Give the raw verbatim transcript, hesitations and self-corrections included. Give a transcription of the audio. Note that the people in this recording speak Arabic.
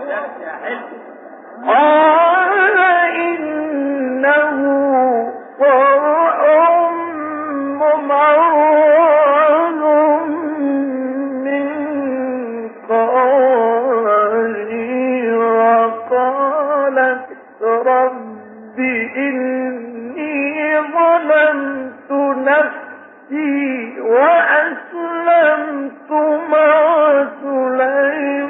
قال إنه صرح ممرض من قوارير قالت رب إني ظلمت نفسي وأسلمت مع سليمان